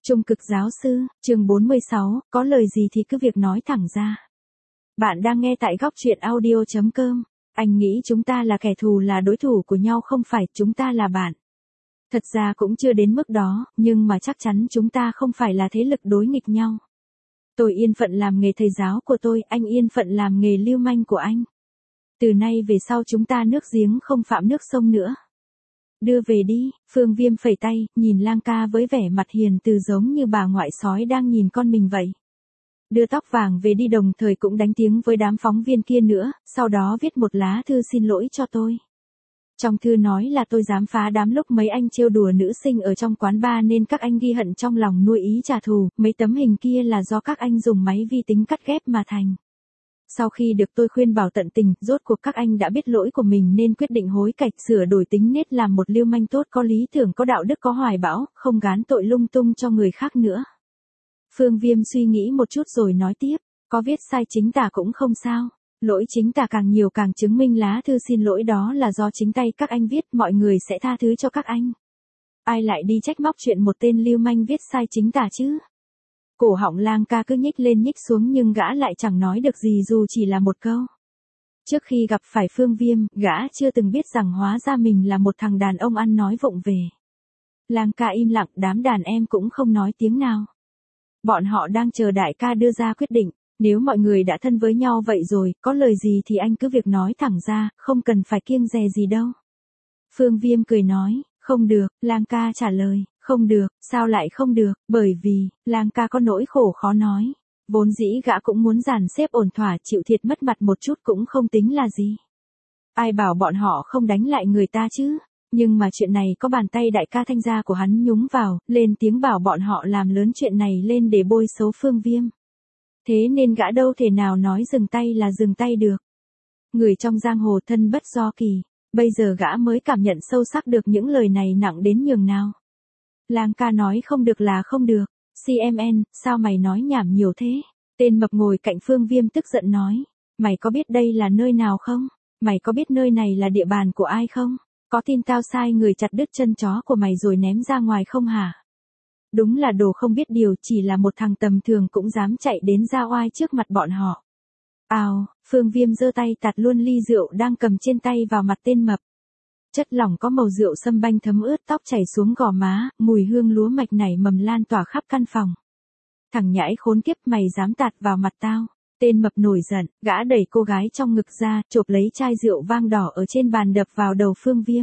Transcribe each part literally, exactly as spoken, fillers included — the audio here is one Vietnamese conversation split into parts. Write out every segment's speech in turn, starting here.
Trung cực giáo sư, chương bốn mươi sáu, có lời gì thì cứ việc nói thẳng ra. Bạn đang nghe tại góc truyện audio chấm com. Anh nghĩ chúng ta là kẻ thù, là đối thủ của nhau, không phải, chúng ta là bạn. Thật ra cũng chưa đến mức đó, nhưng mà chắc chắn chúng ta không phải là thế lực đối nghịch nhau. Tôi yên phận làm nghề thầy giáo của tôi, anh yên phận làm nghề lưu manh của anh. Từ nay về sau chúng ta nước giếng không phạm nước sông nữa. Đưa về đi, Phương Viêm phẩy tay, nhìn Lang ca với vẻ mặt hiền từ giống như bà ngoại sói đang nhìn con mình vậy. Đưa tóc vàng về đi, đồng thời cũng đánh tiếng với đám phóng viên kia nữa, sau đó viết một lá thư xin lỗi cho tôi. Trong thư nói là tôi dám phá đám lúc mấy anh trêu đùa nữ sinh ở trong quán bar nên các anh ghi hận trong lòng nuôi ý trả thù, mấy tấm hình kia là do các anh dùng máy vi tính cắt ghép mà thành. Sau khi được tôi khuyên bảo tận tình, rốt cuộc các anh đã biết lỗi của mình nên quyết định hối cải, sửa đổi tính nết làm một lưu manh tốt, có lý tưởng, có đạo đức, có hoài bão, không gán tội lung tung cho người khác nữa. Phương Viêm suy nghĩ một chút rồi nói tiếp, có viết sai chính tả cũng không sao, lỗi chính tả càng nhiều càng chứng minh lá thư xin lỗi đó là do chính tay các anh viết, mọi người sẽ tha thứ cho các anh. Ai lại đi trách móc chuyện một tên lưu manh viết sai chính tả chứ? Cổ họng Lang ca cứ nhích lên nhích xuống nhưng gã lại chẳng nói được gì dù chỉ là một câu. Trước khi gặp phải Phương Viêm, gã chưa từng biết rằng hóa ra mình là một thằng đàn ông ăn nói vụng về. Lang ca im lặng, đám đàn em cũng không nói tiếng nào. Bọn họ đang chờ đại ca đưa ra quyết định, nếu mọi người đã thân với nhau vậy rồi, có lời gì thì anh cứ việc nói thẳng ra, không cần phải kiêng dè gì đâu. Phương Viêm cười nói, không được, Lang ca trả lời. Không được, sao lại không được, bởi vì, Lang ca có nỗi khổ khó nói. Vốn dĩ gã cũng muốn dàn xếp ổn thỏa, chịu thiệt mất mặt một chút cũng không tính là gì. Ai bảo bọn họ không đánh lại người ta chứ, nhưng mà chuyện này có bàn tay đại ca Thanh gia của hắn nhúng vào, lên tiếng bảo bọn họ làm lớn chuyện này lên để bôi xấu Phương Viêm. Thế nên gã đâu thể nào nói dừng tay là dừng tay được. Người trong giang hồ thân bất do kỳ, bây giờ gã mới cảm nhận sâu sắc được những lời này nặng đến nhường nào. Lang ca nói không được là không được, xê em en, sao mày nói nhảm nhiều thế? Tên mập ngồi cạnh Phương Viêm tức giận nói, mày có biết đây là nơi nào không? Mày có biết nơi này là địa bàn của ai không? Có tin tao sai người chặt đứt chân chó của mày rồi ném ra ngoài không hả? Đúng là đồ không biết điều, chỉ là một thằng tầm thường cũng dám chạy đến ra oai trước mặt bọn họ. Ào, Phương Viêm giơ tay tạt luôn ly rượu đang cầm trên tay vào mặt tên mập. Chất lỏng có màu rượu sâm banh thấm ướt tóc chảy xuống gò má, mùi hương lúa mạch nảy mầm lan tỏa khắp căn phòng. Thằng nhãi khốn kiếp, mày dám tạt vào mặt tao. Tên mập nổi giận, gã đẩy cô gái trong ngực ra, chộp lấy chai rượu vang đỏ ở trên bàn đập vào đầu Phương Viêm.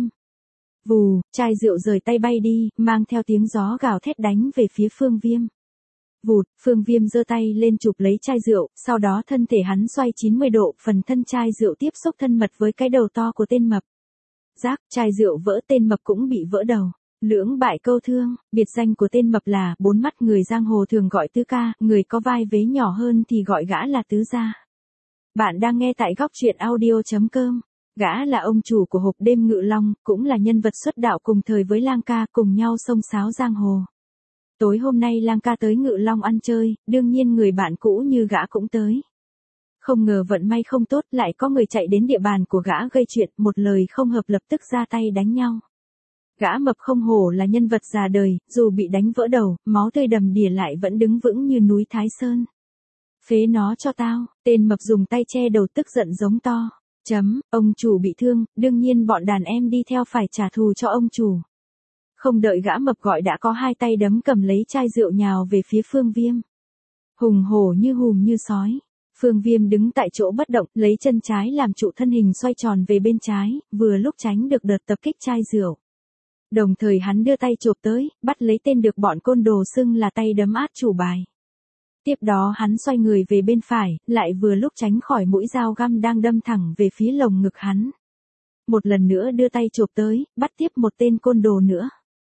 Vù, chai rượu rời tay bay đi, mang theo tiếng gió gào thét đánh về phía Phương Viêm. Vụt, Phương Viêm giơ tay lên chụp lấy chai rượu, sau đó thân thể hắn xoay chín mươi độ, phần thân chai rượu tiếp xúc thân mật với cái đầu to của tên mập. Rác, chai rượu vỡ, tên mập cũng bị vỡ đầu. Lưỡng bại câu thương, biệt danh của tên mập là bốn mắt, người giang hồ thường gọi tứ ca, người có vai vế nhỏ hơn thì gọi gã là tứ gia. Bạn đang nghe tại góc truyện audio chấm com. Gã là ông chủ của hộp đêm Ngự Long, cũng là nhân vật xuất đạo cùng thời với Lang ca, cùng nhau xông xáo giang hồ. Tối hôm nay Lang ca tới Ngự Long ăn chơi, đương nhiên người bạn cũ như gã cũng tới. Không ngờ vận may không tốt, lại có người chạy đến địa bàn của gã gây chuyện, một lời không hợp lập tức ra tay đánh nhau. Gã mập không hổ là nhân vật già đời, dù bị đánh vỡ đầu, máu tươi đầm đìa lại vẫn đứng vững như núi Thái Sơn. Phế nó cho tao, tên mập dùng tay che đầu tức giận giống to. Chấm, ông chủ bị thương, đương nhiên bọn đàn em đi theo phải trả thù cho ông chủ. Không đợi gã mập gọi đã có hai tay đấm cầm lấy chai rượu nhào về phía Phương Viêm. Hùng hổ như hùm như sói. Phương Viêm đứng tại chỗ bất động, lấy chân trái làm trụ, thân hình xoay tròn về bên trái, vừa lúc tránh được đợt tập kích chai rượu. Đồng thời hắn đưa tay chộp tới, bắt lấy tên được bọn côn đồ xưng là tay đấm át chủ bài. Tiếp đó hắn xoay người về bên phải, lại vừa lúc tránh khỏi mũi dao găm đang đâm thẳng về phía lồng ngực hắn. Một lần nữa đưa tay chộp tới, bắt tiếp một tên côn đồ nữa.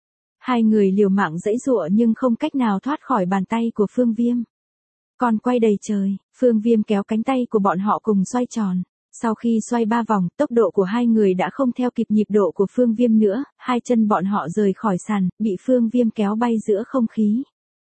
Hai người liều mạng giãy giụa nhưng không cách nào thoát khỏi bàn tay của Phương Viêm. Còn quay đầy trời, Phương Viêm kéo cánh tay của bọn họ cùng xoay tròn. Sau khi xoay ba vòng, tốc độ của hai người đã không theo kịp nhịp độ của Phương Viêm nữa, hai chân bọn họ rời khỏi sàn, bị Phương Viêm kéo bay giữa không khí.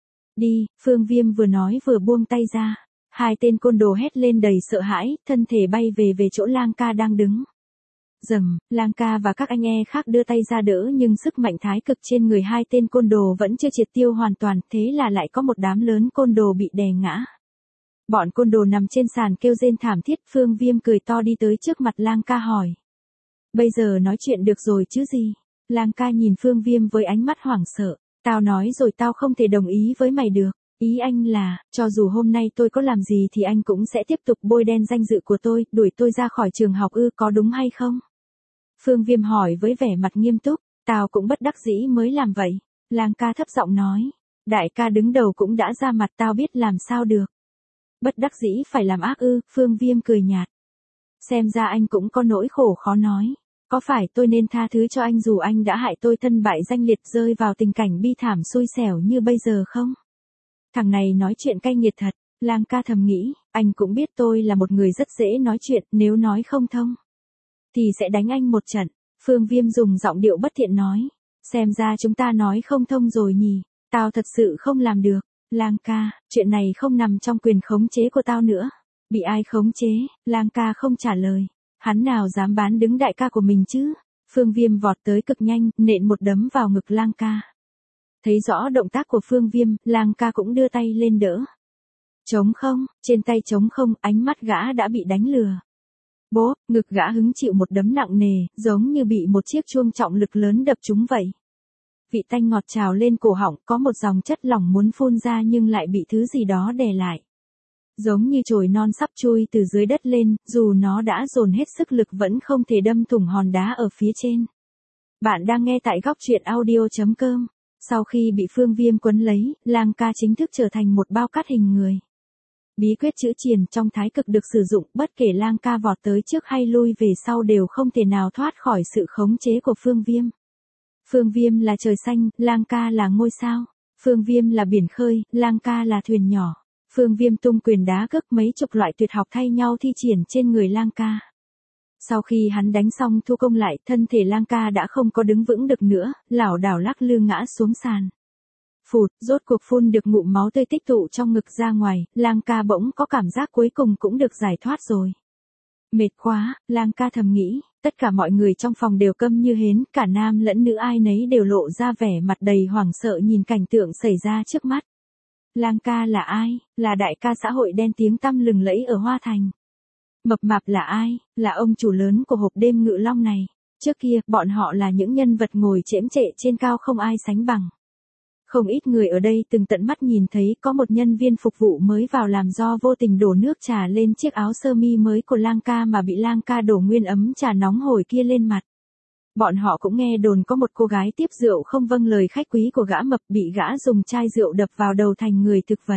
Đi, Phương Viêm vừa nói vừa buông tay ra. Hai tên côn đồ hét lên đầy sợ hãi, thân thể bay về về chỗ Lang ca đang đứng. Dầm, Lang ca và các anh e khác đưa tay ra đỡ nhưng sức mạnh thái cực trên người hai tên côn đồ vẫn chưa triệt tiêu hoàn toàn, thế là lại có một đám lớn côn đồ bị đè ngã. Bọn côn đồ nằm trên sàn kêu rên thảm thiết, Phương Viêm cười to đi tới trước mặt Lang ca hỏi. Bây giờ nói chuyện được rồi chứ gì? Lang ca nhìn Phương Viêm với ánh mắt hoảng sợ. Tao nói rồi tao không thể đồng ý với mày được. Ý anh là, cho dù hôm nay tôi có làm gì thì anh cũng sẽ tiếp tục bôi đen danh dự của tôi, đuổi tôi ra khỏi trường học ư, có đúng hay không? Phương Viêm hỏi với vẻ mặt nghiêm túc. Tao cũng bất đắc dĩ mới làm vậy. Lang ca thấp giọng nói. Đại ca đứng đầu cũng đã ra mặt, tao biết làm sao được. Bất đắc dĩ phải làm ác ư? Phương Viêm cười nhạt. Xem ra anh cũng có nỗi khổ khó nói. Có phải tôi nên tha thứ cho anh dù anh đã hại tôi thân bại danh liệt, rơi vào tình cảnh bi thảm xui xẻo như bây giờ không? Thằng này nói chuyện cay nghiệt thật. Lang ca thầm nghĩ, anh cũng biết tôi là một người rất dễ nói chuyện, nếu nói không thông thì sẽ đánh anh một trận. Phương Viêm dùng giọng điệu bất thiện nói. Xem ra chúng ta nói không thông rồi nhỉ. Tao thật sự không làm được. Lang ca, chuyện này không nằm trong quyền khống chế của tao nữa. Bị ai khống chế? Lang ca không trả lời. Hắn nào dám bán đứng đại ca của mình chứ? Phương Viêm vọt tới cực nhanh, nện một đấm vào ngực Lang ca. Thấy rõ động tác của Phương Viêm, Lang ca cũng đưa tay lên đỡ. Trống không, trên tay trống không, ánh mắt gã đã bị đánh lừa. Bố, ngực gã hứng chịu một đấm nặng nề, giống như bị một chiếc chuông trọng lực lớn đập trúng vậy. Vị tanh ngọt trào lên cổ họng, có một dòng chất lỏng muốn phun ra nhưng lại bị thứ gì đó đè lại. Giống như chồi non sắp chui từ dưới đất lên, dù nó đã dồn hết sức lực vẫn không thể đâm thủng hòn đá ở phía trên. Bạn đang nghe tại góc truyện audio chấm com. Sau khi bị Phương Viêm quấn lấy, Lang ca chính thức trở thành một bao cát hình người. Bí quyết chữ triền trong thái cực được sử dụng, bất kể Lang ca vọt tới trước hay lui về sau đều không thể nào thoát khỏi sự khống chế của Phương Viêm. Phương Viêm là trời xanh, Lang ca là ngôi sao. Phương Viêm là biển khơi, Lang ca là thuyền nhỏ. Phương Viêm tung quyền đá cước, mấy chục loại tuyệt học thay nhau thi triển trên người Lang ca. Sau khi hắn đánh xong thu công lại, thân thể Lang ca đã không có đứng vững được nữa, lảo đảo lắc lư ngã xuống sàn. Phụt, rốt cuộc phun được ngụm máu tươi tích tụ trong ngực ra ngoài, Lang ca bỗng có cảm giác cuối cùng cũng được giải thoát rồi. Mệt quá, Lang ca thầm nghĩ, tất cả mọi người trong phòng đều câm như hến, cả nam lẫn nữ ai nấy đều lộ ra vẻ mặt đầy hoảng sợ nhìn cảnh tượng xảy ra trước mắt. Lang ca là ai? Là đại ca xã hội đen tiếng tăm lừng lẫy ở Hoa Thành. Mập mạp là ai? Là ông chủ lớn của hộp đêm Ngự Long này. Trước kia, bọn họ là những nhân vật ngồi chễm chệ trên cao không ai sánh bằng. Không ít người ở đây từng tận mắt nhìn thấy có một nhân viên phục vụ mới vào làm do vô tình đổ nước trà lên chiếc áo sơ mi mới của Lang ca mà bị Lang ca đổ nguyên ấm trà nóng hổi kia lên mặt. Bọn họ cũng nghe đồn có một cô gái tiếp rượu không vâng lời khách quý của gã mập, bị gã dùng chai rượu đập vào đầu thành người thực vật.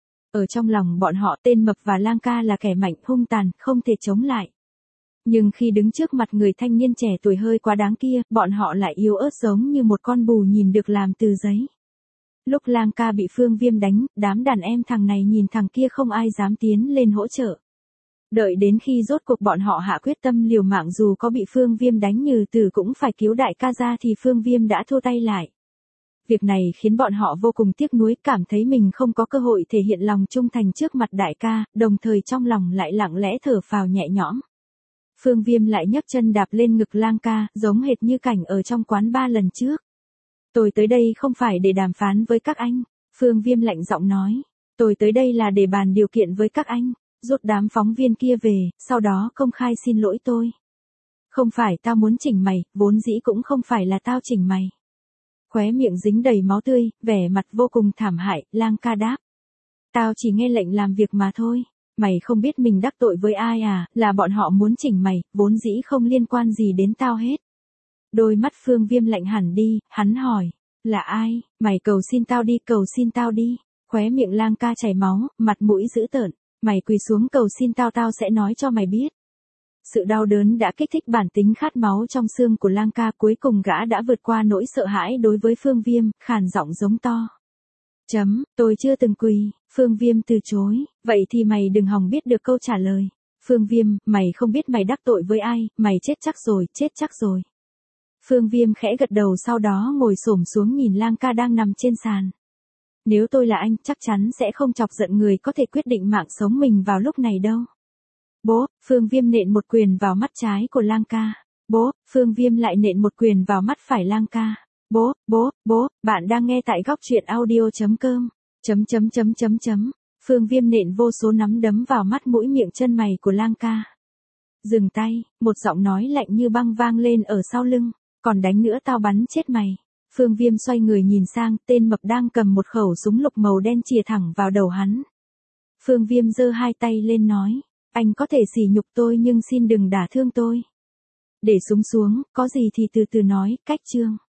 Ở trong lòng bọn họ, tên mập và Lang ca là kẻ mạnh hung tàn, không thể chống lại. Nhưng khi đứng trước mặt người thanh niên trẻ tuổi hơi quá đáng kia, bọn họ lại yếu ớt giống như một con bù nhìn được làm từ giấy. Lúc Lang ca bị Phương Viêm đánh, đám đàn em thằng này nhìn thằng kia không ai dám tiến lên hỗ trợ. Đợi đến khi rốt cuộc bọn họ hạ quyết tâm liều mạng dù có bị Phương Viêm đánh như tử cũng phải cứu đại ca ra thì Phương Viêm đã thua tay lại. Việc này khiến bọn họ vô cùng tiếc nuối, cảm thấy mình không có cơ hội thể hiện lòng trung thành trước mặt đại ca, đồng thời trong lòng lại lặng lẽ thở phào nhẹ nhõm. Phương Viêm lại nhấc chân đạp lên ngực Lang ca, giống hệt như cảnh ở trong quán ba lần trước. Tôi tới đây không phải để đàm phán với các anh, Phương Viêm lạnh giọng nói. Tôi tới đây là để bàn điều kiện với các anh, rút đám phóng viên kia về, sau đó công khai xin lỗi tôi. Không phải tao muốn chỉnh mày, vốn dĩ cũng không phải là tao chỉnh mày. Khóe miệng dính đầy máu tươi, vẻ mặt vô cùng thảm hại, Lang ca đáp. Tao chỉ nghe lệnh làm việc mà thôi. Mày không biết mình đắc tội với ai à, là bọn họ muốn chỉnh mày, vốn dĩ không liên quan gì đến tao hết. Đôi mắt Phương Viêm lạnh hẳn đi, hắn hỏi, là ai, mày cầu xin tao đi, cầu xin tao đi. Khóe miệng Lang ca chảy máu, mặt mũi dữ tợn, mày quỳ xuống cầu xin tao, tao sẽ nói cho mày biết. Sự đau đớn đã kích thích bản tính khát máu trong xương của Lang ca, cuối cùng gã đã vượt qua nỗi sợ hãi đối với Phương Viêm, khàn giọng giống to. Chấm, tôi chưa từng quỳ. Phương Viêm từ chối, vậy thì mày đừng hòng biết được câu trả lời. Phương Viêm, mày không biết mày đắc tội với ai, mày chết chắc rồi, chết chắc rồi. Phương Viêm khẽ gật đầu sau đó ngồi xổm xuống nhìn Lang ca đang nằm trên sàn. Nếu tôi là anh, chắc chắn sẽ không chọc giận người có thể quyết định mạng sống mình vào lúc này đâu. Bố, Phương Viêm nện một quyền vào mắt trái của Lang ca. bố, Phương Viêm lại nện một quyền vào mắt phải Lang ca. Bố, bố, bố, bạn đang nghe tại góc truyện audio.com. Chấm chấm chấm chấm chấm. Phương Viêm nện vô số nắm đấm vào mắt mũi miệng chân mày của Lang ca. Dừng tay, một giọng nói lạnh như băng vang lên ở sau lưng. Còn đánh nữa tao bắn chết mày. Phương Viêm xoay người nhìn sang, tên mập đang cầm một khẩu súng lục màu đen chìa thẳng vào đầu hắn. Phương Viêm giơ hai tay lên nói, anh có thể sỉ nhục tôi nhưng xin đừng đả thương tôi. Để súng xuống, có gì thì từ từ nói, cách chương.